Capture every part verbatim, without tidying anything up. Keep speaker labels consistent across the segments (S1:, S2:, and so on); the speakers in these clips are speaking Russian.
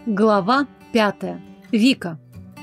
S1: Глава пятая. Вика.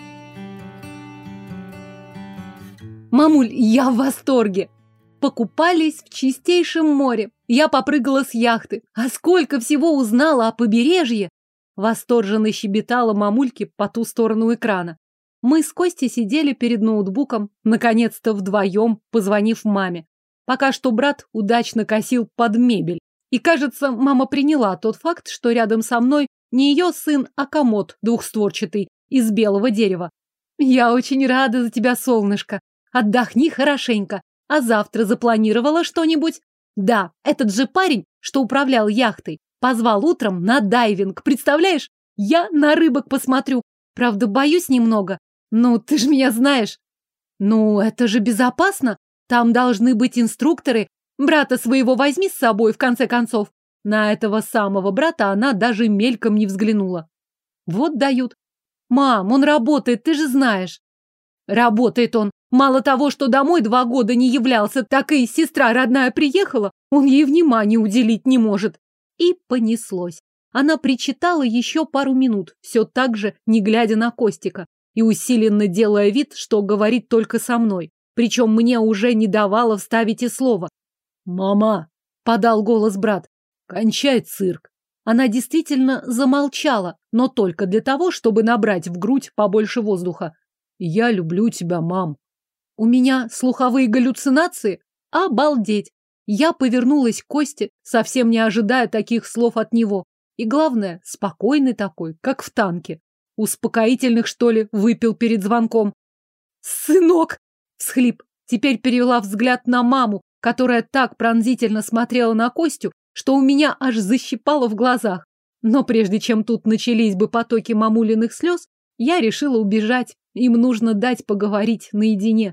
S1: Мамуль, я в восторге. Покупались в чистейшем море. Я попрыгала с яхты. А сколько всего узнала о побережье! Восторженно щебетала мамульке по ту сторону экрана. Мы с Костей сидели перед ноутбуком, наконец-то вдвоем, позвонив маме. Пока что брат удачно косил под мебель. И, кажется, мама приняла тот факт, что рядом со мной не ее сын, а комод двухстворчатый из белого дерева. Я очень рада за тебя, солнышко. Отдохни хорошенько. А завтра запланировала что-нибудь? Да, этот же парень, что управлял яхтой, позвал утром на дайвинг. Представляешь? Я на рыбок посмотрю. Правда, боюсь немного. Ну, ты же меня знаешь. Ну, это же безопасно. Там должны быть инструкторы. Брата своего возьми с собой, в конце концов. На этого самого брата она даже мельком не взглянула. Вот дают. Мам, он работает, ты же знаешь. Работает он. Мало того, что домой два года не являлся, так и сестра родная приехала, он ей внимания уделить не может. И понеслось. Она причитала еще пару минут, все так же, не глядя на Костика, и усиленно делая вид, что говорит только со мной. Причем мне уже не давало вставить и слова. «Мама!» — подал голос брат. «Кончай цирк!» Она действительно замолчала, но только для того, чтобы набрать в грудь побольше воздуха. «Я люблю тебя, мам!» У меня слуховые галлюцинации? Обалдеть! Я повернулась к Косте, совсем не ожидая таких слов от него. И главное, спокойный такой, как в танке. Успокоительных, что ли, выпил перед звонком. «Сынок!» — всхлип. Теперь перевела взгляд на маму, которая так пронзительно смотрела на Костю, что у меня аж защипало в глазах. Но прежде чем тут начались бы потоки мамулиных слез, я решила убежать. Им нужно дать поговорить наедине.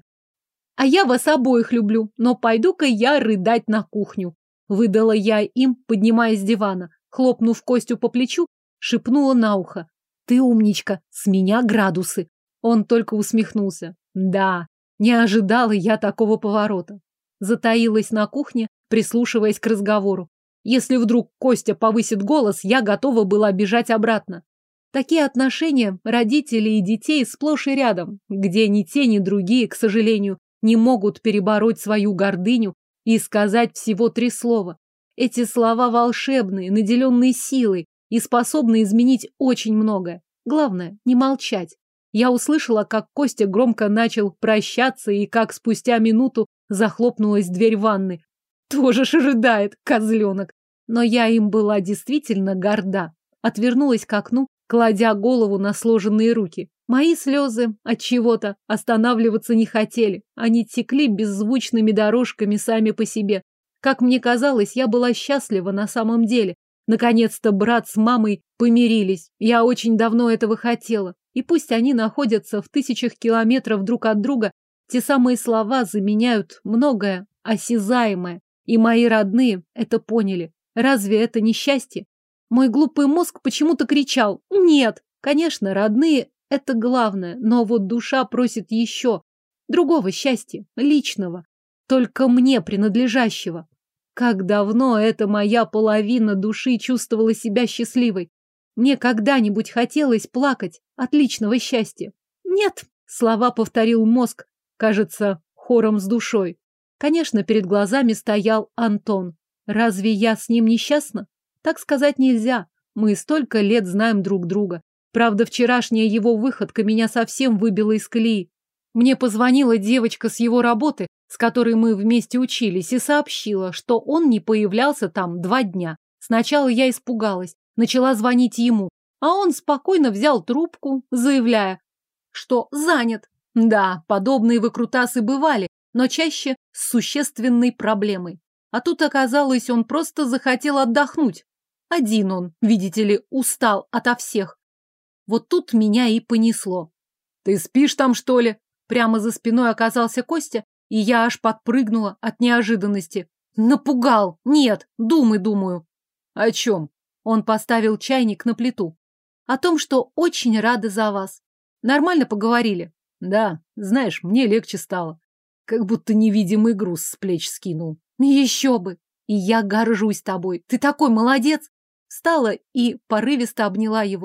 S1: А я вас обоих люблю, но пойду-ка я рыдать на кухню. Выдала я им, поднимаясь с дивана. Хлопнув Костю по плечу, шепнула на ухо. Ты умничка, с меня градусы. Он только усмехнулся. Да, не ожидала я такого поворота. Затаилась на кухне, прислушиваясь к разговору. Если вдруг Костя повысит голос, я готова была бежать обратно. Такие отношения родителей и детей сплошь и рядом, где ни те, ни другие, к сожалению, не могут перебороть свою гордыню и сказать всего три слова. Эти слова волшебные, наделенные силой и способны изменить очень многое. Главное, не молчать. Я услышала, как Костя громко начал прощаться и как спустя минуту захлопнулась дверь ванны. Тоже ж рыдает, козленок. Но я им была действительно горда. Отвернулась к окну, кладя голову на сложенные руки. Мои слезы от чего-то останавливаться не хотели. Они текли беззвучными дорожками сами по себе. Как мне казалось, я была счастлива на самом деле. Наконец-то брат с мамой помирились. Я очень давно этого хотела. И пусть они находятся в тысячах километров друг от друга, те самые слова заменяют многое осязаемое. И мои родные это поняли. Разве это не счастье? Мой глупый мозг почему-то кричал: нет, конечно, родные – это главное, но вот душа просит еще. Другого счастья, личного, только мне принадлежащего. Как давно эта моя половина души чувствовала себя счастливой. Мне когда-нибудь хотелось плакать от личного счастья. Нет, слова повторил мозг, кажется, хором с душой. Конечно, перед глазами стоял Антон. Разве я с ним несчастна? Так сказать нельзя. Мы столько лет знаем друг друга. Правда, вчерашняя его выходка меня совсем выбила из колеи. Мне позвонила девочка с его работы, с которой мы вместе учились, и сообщила, что он не появлялся там два дня. Сначала я испугалась, начала звонить ему, а он спокойно взял трубку, заявляя, что занят. Да, подобные выкрутасы бывали, но чаще с существенной проблемой. А тут оказалось, он просто захотел отдохнуть. Один он, видите ли, устал ото всех. Вот тут меня и понесло. «Ты спишь там, что ли?» Прямо за спиной оказался Костя, и я аж подпрыгнула от неожиданности. Напугал. Нет, думай, думаю. О чем? Он поставил чайник на плиту. О том, что очень рада за вас. Нормально поговорили? Да, знаешь, мне легче стало. Как будто невидимый груз с плеч скинул. Еще бы. И я горжусь тобой. Ты такой молодец. Встала и порывисто обняла его.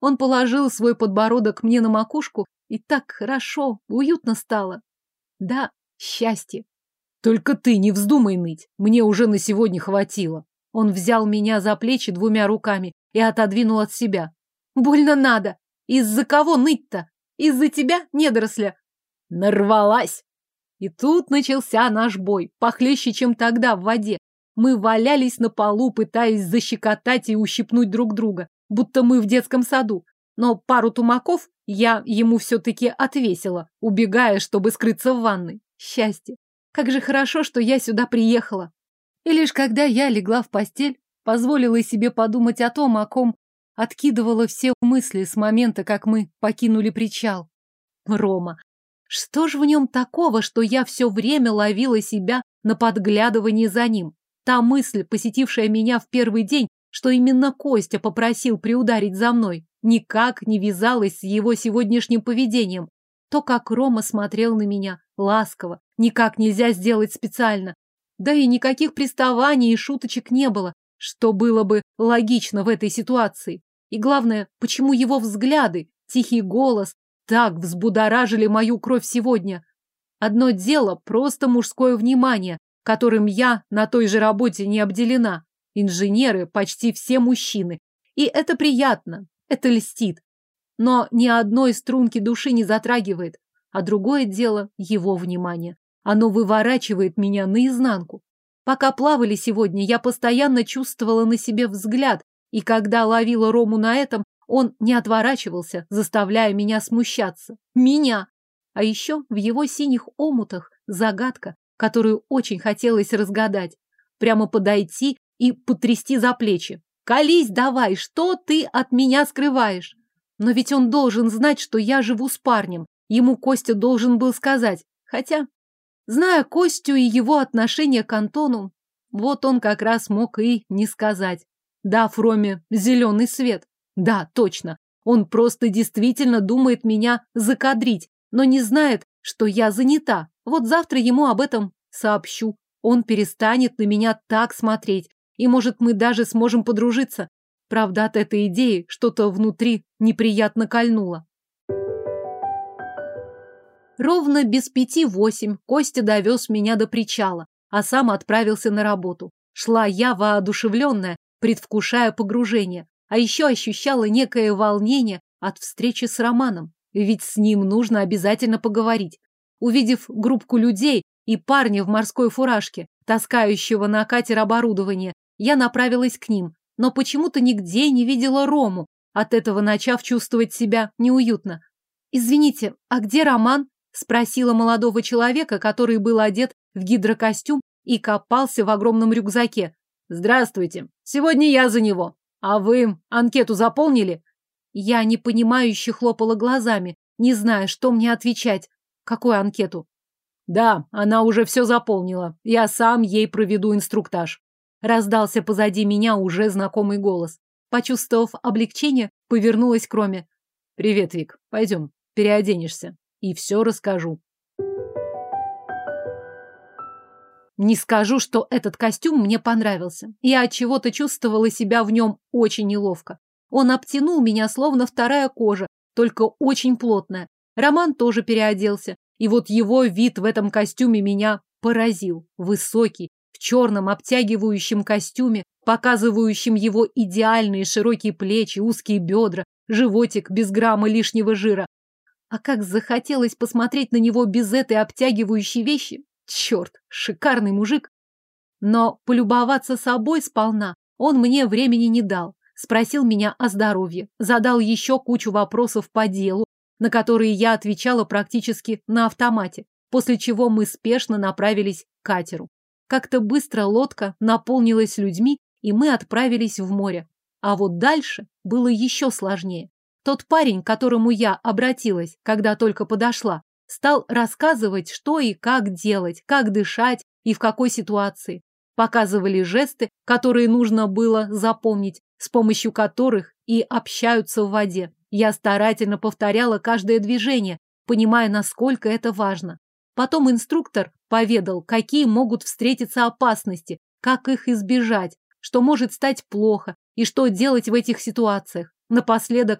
S1: Он положил свой подбородок мне на макушку, и так хорошо, уютно стало. Да, счастье.
S2: Только ты не вздумай ныть, мне уже на сегодня хватило.
S1: Он взял меня за плечи двумя руками и отодвинул от себя. Больно надо. Из-за кого ныть-то? Из-за тебя, недоросля?
S2: Нарвалась.
S1: И тут начался наш бой, похлеще, чем тогда в воде. Мы валялись на полу, пытаясь защекотать и ущипнуть друг друга, будто мы в детском саду. Но пару тумаков я ему все-таки отвесила, убегая, чтобы скрыться в ванной. Счастье. Как же хорошо, что я сюда приехала. И лишь когда я легла в постель, позволила себе подумать о том, о ком откидывала все мысли с момента, как мы покинули причал. Рома. Что ж в нем такого, что я все время ловила себя на подглядывании за ним? Та мысль, посетившая меня в первый день, что именно Костя попросил приударить за мной, никак не вязалась с его сегодняшним поведением. То, как Рома смотрел на меня, ласково, никак нельзя сделать специально. Да и никаких приставаний и шуточек не было, что было бы логично в этой ситуации. И главное, почему его взгляды, тихий голос так взбудоражили мою кровь сегодня. Одно дело просто мужское внимание, которым я на той же работе не обделена. Инженеры почти все мужчины. И это приятно, это льстит. Но ни одной струнки души не затрагивает. А другое дело его внимание. Оно выворачивает меня наизнанку. Пока плавали сегодня, я постоянно чувствовала на себе взгляд, и когда ловила Рому на этом, он не отворачивался, заставляя меня смущаться. Меня! А еще в его синих омутах загадка, которую очень хотелось разгадать. Прямо подойти и потрясти за плечи. «Колись давай, что ты от меня скрываешь?» Но ведь он должен знать, что я живу с парнем. Ему Костя должен был сказать. Хотя, зная Костю и его отношение к Антону, вот он как раз мог и не сказать, дав Роме зеленый свет. Да, точно, он просто действительно думает меня закадрить, но не знает, что я занята. Вот завтра ему об этом сообщу. Он перестанет на меня так смотреть, и, может, мы даже сможем подружиться. Правда, от этой идеи что-то внутри неприятно кольнуло. Ровно без пяти восемь Костя довез меня до причала, а сам отправился на работу. Шла я воодушевленная, предвкушая погружение, а еще ощущала некое волнение от встречи с Романом, ведь с ним нужно обязательно поговорить. Увидев группку людей и парня в морской фуражке, таскающего на катер оборудование, я направилась к ним, но почему-то нигде не видела Рому, от этого начав чувствовать себя неуютно. «Извините, а где Роман?» — спросила молодого человека, который был одет в гидрокостюм и копался в огромном рюкзаке. «Здравствуйте. Сегодня я за него. А вы анкету заполнили?» Я непонимающе хлопала глазами, не зная, что мне отвечать. «Какую анкету?» «Да, она уже все заполнила. Я сам ей проведу инструктаж». Раздался позади меня уже знакомый голос. Почувствовав облегчение, повернулась к Роме. «Привет, Вик. Пойдем, переоденешься. И все расскажу». Не скажу, что этот костюм мне понравился. Я от чего-то чувствовала себя в нем очень неловко. Он обтянул меня, словно вторая кожа, только очень плотная. Роман тоже переоделся, и вот его вид в этом костюме меня поразил. Высокий, в черном обтягивающем костюме, показывающем его идеальные широкие плечи, узкие бедра, животик без грамма лишнего жира. А как захотелось посмотреть на него без этой обтягивающей вещи. Черт, шикарный мужик. Но полюбоваться собой сполна он мне времени не дал. Спросил меня о здоровье, задал еще кучу вопросов по делу, на которые я отвечала практически на автомате, после чего мы спешно направились к катеру. Как-то быстро лодка наполнилась людьми, и мы отправились в море. А вот дальше было еще сложнее. Тот парень, к которому я обратилась, когда только подошла, стал рассказывать, что и как делать, как дышать и в какой ситуации. Показывали жесты, которые нужно было запомнить, с помощью которых и общаются в воде. Я старательно повторяла каждое движение, понимая, насколько это важно. Потом инструктор поведал, какие могут встретиться опасности, как их избежать, что может стать плохо и что делать в этих ситуациях. Напоследок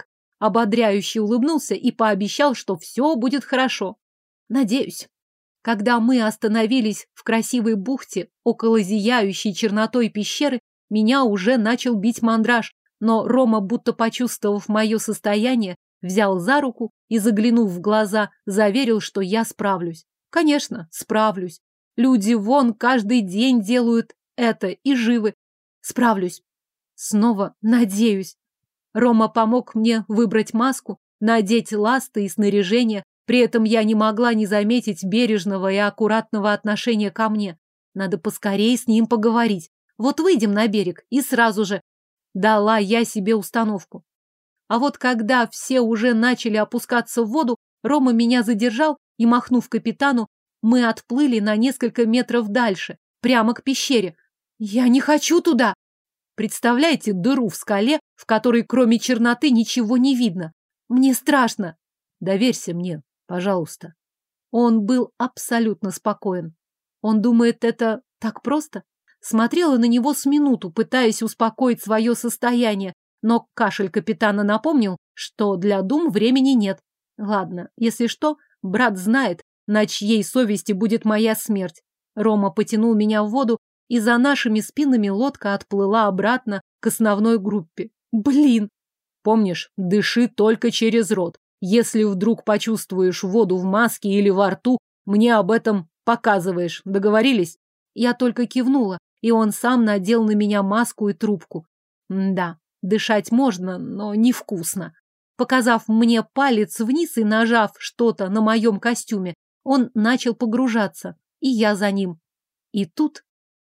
S1: ободряюще улыбнулся и пообещал, что все будет хорошо. Надеюсь. Когда мы остановились в красивой бухте около зияющей чернотой пещеры, меня уже начал бить мандраж, но Рома, будто почувствовав мое состояние, взял за руку и, заглянув в глаза, заверил, что я справлюсь. Конечно, справлюсь. Люди вон каждый день делают это и живы. Справлюсь. Снова надеюсь. Рома помог мне выбрать маску, надеть ласты и снаряжение. При этом я не могла не заметить бережного и аккуратного отношения ко мне. Надо поскорее с ним поговорить. Вот выйдем на берег и сразу же дала я себе установку. А вот когда все уже начали опускаться в воду, Рома меня задержал и, махнув капитану, мы отплыли на несколько метров дальше, прямо к пещере. Я не хочу туда! Представляете дыру в скале, в которой кроме черноты ничего не видно? Мне страшно. Доверься мне, пожалуйста. Он был абсолютно спокоен. Он думает, это так просто? Смотрела на него с минуту, пытаясь успокоить свое состояние, но кашель капитана напомнил, что для дум времени нет. Ладно, если что, брат знает, на чьей совести будет моя смерть. Рома потянул меня в воду, и за нашими спинами лодка отплыла обратно к основной группе. Блин! Помнишь, дыши только через рот. Если вдруг почувствуешь воду в маске или во рту, мне об этом показываешь. Договорились? Я только кивнула, и он сам надел на меня маску и трубку. Да, дышать можно, но невкусно. Показав мне палец вниз и нажав что-то на моем костюме, он начал погружаться, и я за ним. И тут...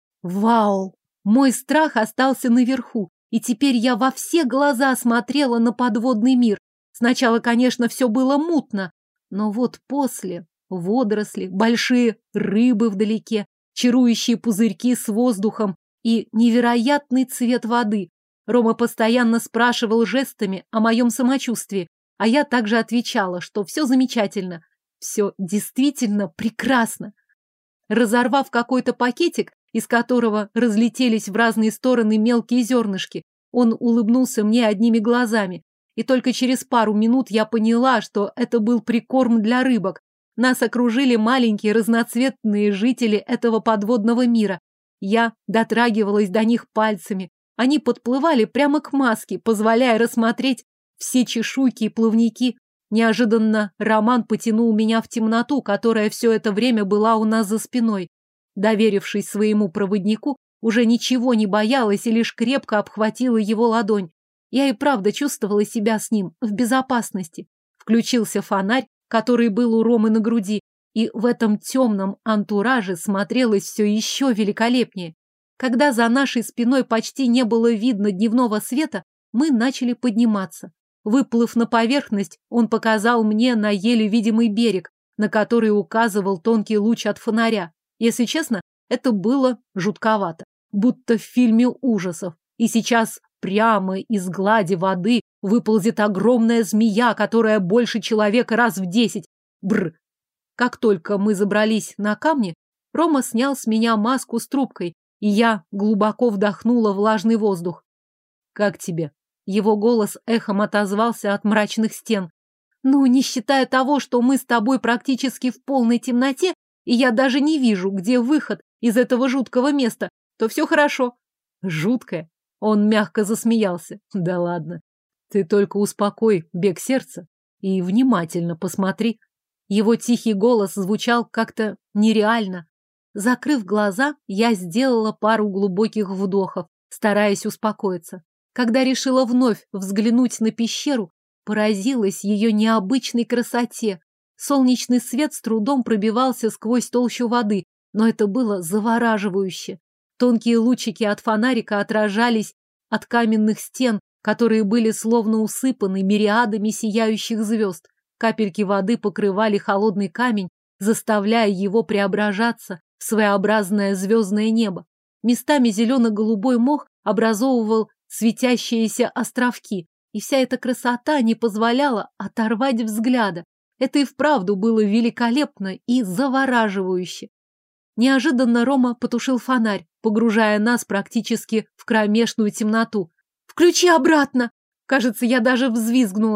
S1: Вау! Мой страх остался наверху, и теперь я во все глаза смотрела на подводный мир. Сначала, конечно, все было мутно, но вот после водоросли, большие рыбы вдалеке, чарующие пузырьки с воздухом и невероятный цвет воды. Рома постоянно спрашивал жестами о моем самочувствии, а я также отвечала, что все замечательно, все действительно прекрасно. Разорвав какой-то пакетик, из которого разлетелись в разные стороны мелкие зернышки, он улыбнулся мне одними глазами, и только через пару минут я поняла, что это был прикорм для рыбок. Нас окружили маленькие разноцветные жители этого подводного мира. Я дотрагивалась до них пальцами. Они подплывали прямо к маске, позволяя рассмотреть все чешуйки и плавники. Неожиданно Роман потянул меня в темноту, которая все это время была у нас за спиной. Доверившись своему проводнику, уже ничего не боялась и лишь крепко обхватила его ладонь. Я и правда чувствовала себя с ним в безопасности. Включился фонарь, который был у Ромы на груди, и в этом темном антураже смотрелось все еще великолепнее. Когда за нашей спиной почти не было видно дневного света, мы начали подниматься. Выплыв на поверхность, он показал мне на еле видимый берег, на который указывал тонкий луч от фонаря. Если честно, это было жутковато, будто в фильме ужасов. И сейчас прямо из глади воды выползет огромная змея, которая больше человека раз в десять. Бррр! Как только мы забрались на камни, Рома снял с меня маску с трубкой, и я глубоко вдохнула влажный воздух. «Как тебе?» Его голос эхом отозвался от мрачных стен. «Ну, не считая того, что мы с тобой практически в полной темноте, и я даже не вижу, где выход из этого жуткого места, то все хорошо». «Жуткое?» Он мягко засмеялся. «Да ладно. Ты только успокой бег сердца и внимательно посмотри». Его тихий голос звучал как-то нереально. Закрыв глаза, я сделала пару глубоких вдохов, стараясь успокоиться. Когда решила вновь взглянуть на пещеру, поразилась ее необычной красоте. Солнечный свет с трудом пробивался сквозь толщу воды, но это было завораживающе. Тонкие лучики от фонарика отражались от каменных стен, которые были словно усыпаны мириадами сияющих звезд. Капельки воды покрывали холодный камень, заставляя его преображаться в своеобразное звездное небо. Местами зелено-голубой мох образовывал светящиеся островки, и вся эта красота не позволяла оторвать взгляда. Это и вправду было великолепно и завораживающе. Неожиданно Рома потушил фонарь, погружая нас практически в кромешную темноту. «Включи обратно!» Кажется, я даже взвизгнула.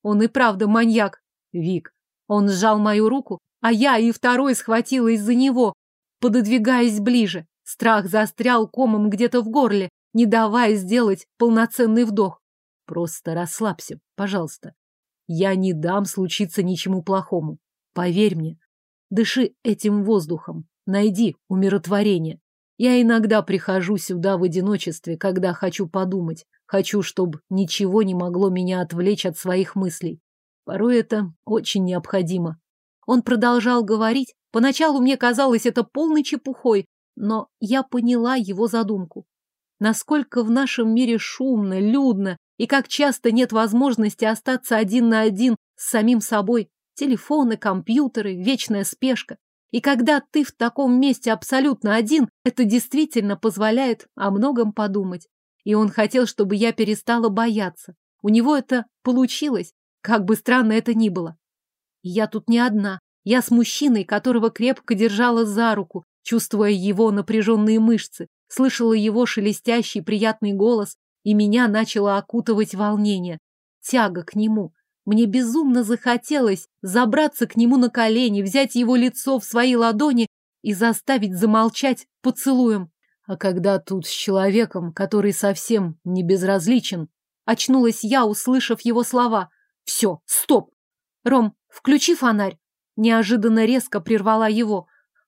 S1: Он и правда маньяк. Вик. Он сжал мою руку, а я и второй схватилась за него, пододвигаясь ближе. Страх застрял комом где-то в горле, не давая сделать полноценный вдох. Просто расслабься, пожалуйста. Я не дам случиться ничему плохому. Поверь мне. Дыши этим воздухом. Найди умиротворение. Я иногда прихожу сюда в одиночестве, когда хочу подумать. Хочу, чтобы ничего не могло меня отвлечь от своих мыслей. Порой это очень необходимо. Он продолжал говорить. Поначалу мне казалось это полной чепухой, но я поняла его задумку. Насколько в нашем мире шумно, людно, и как часто нет возможности остаться один на один с самим собой. Телефоны, компьютеры, вечная спешка. И когда ты в таком месте абсолютно один, это действительно позволяет о многом подумать. И он хотел, чтобы я перестала бояться. У него это получилось, как бы странно это ни было. И я тут не одна. Я с мужчиной, которого крепко держала за руку, чувствуя его напряженные мышцы, слышала его шелестящий приятный голос, и меня начало окутывать волнение, тяга к нему. Мне безумно захотелось забраться к нему на колени, взять его лицо в свои ладони и заставить замолчать поцелуем. А когда тут с человеком, который совсем не безразличен, очнулась я, услышав его слова. Все, стоп! Ром, включи фонарь. Неожиданно резко прервала его.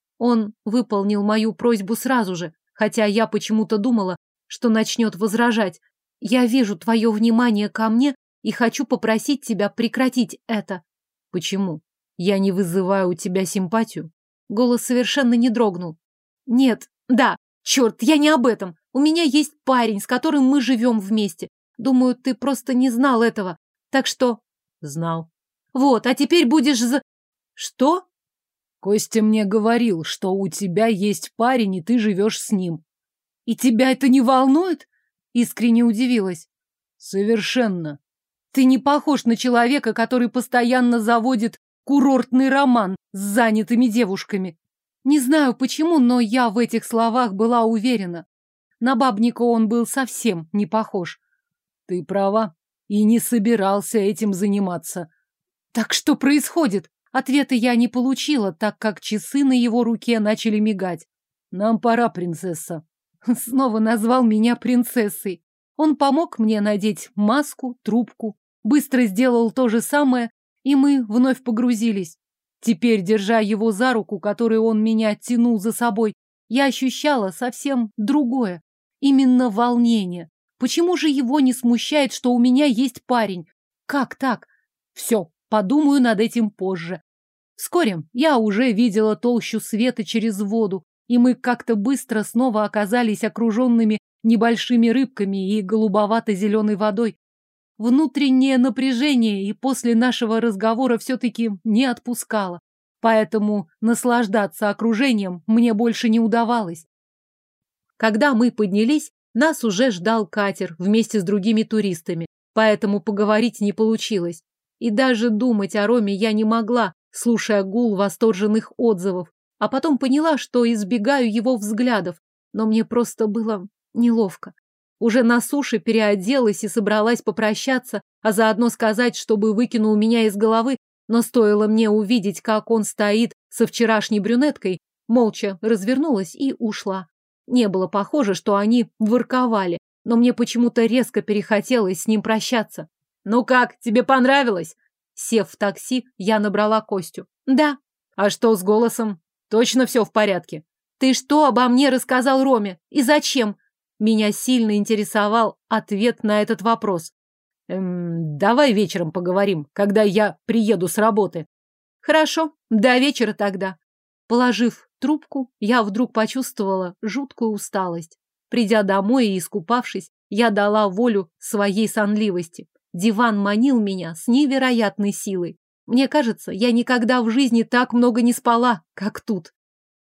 S1: Он выполнил мою просьбу сразу же, хотя я почему-то думала, что начнет возражать. Я вижу твое внимание ко мне и хочу попросить тебя прекратить это. Почему? Я не вызываю у тебя симпатию? Голос совершенно не дрогнул. Нет, да, черт, я не об этом. У меня есть парень, с которым мы живем вместе. Думаю, ты просто не знал этого. Так что... Знал. Вот, а теперь будешь за... Что? Костя мне говорил, что у тебя есть парень, и ты живешь с ним. И тебя это не волнует? Искренне удивилась. Совершенно. Ты не похож на человека, который постоянно заводит курортный роман с занятыми девушками. Не знаю почему, но я в этих словах была уверена. На бабника он был совсем не похож. Ты права, и не собирался этим заниматься. Так что происходит? Ответа я не получила, так как часы на его руке начали мигать. Нам пора, принцесса. Снова назвал меня принцессой. Он помог мне надеть маску, трубку, быстро сделал то же самое, и мы вновь погрузились. Теперь, держа его за руку, которой он меня тянул за собой, я ощущала совсем другое, именно волнение. Почему же его не смущает, что у меня есть парень? Как так? Все, подумаю над этим позже. Вскоре я уже видела толщу света через воду, и мы как-то быстро снова оказались окруженными небольшими рыбками и голубовато-зеленой водой. Внутреннее напряжение и после нашего разговора все-таки не отпускало, поэтому наслаждаться окружением мне больше не удавалось. Когда мы поднялись, нас уже ждал катер вместе с другими туристами, поэтому поговорить не получилось. И даже думать о Роме я не могла, слушая гул восторженных отзывов, а потом поняла, что избегаю его взглядов, но мне просто было неловко. Уже на суше переоделась и собралась попрощаться, а заодно сказать, чтобы выкинул меня из головы, но стоило мне увидеть, как он стоит со вчерашней брюнеткой, молча развернулась и ушла. Не было похоже, что они ворковали, но мне почему-то резко перехотелось с ним прощаться. «Ну как, тебе понравилось?» Сев в такси, я набрала Костю. «Да». «А что с голосом? Точно все в порядке?» «Ты что обо мне рассказал Роме? И зачем?» Меня сильно интересовал ответ на этот вопрос. Эм, давай вечером поговорим, когда я приеду с работы. Хорошо, до вечера тогда. Положив трубку, я вдруг почувствовала жуткую усталость. Придя домой и искупавшись, я дала волю своей сонливости. Диван манил меня с невероятной силой. Мне кажется, я никогда в жизни так много не спала, как тут.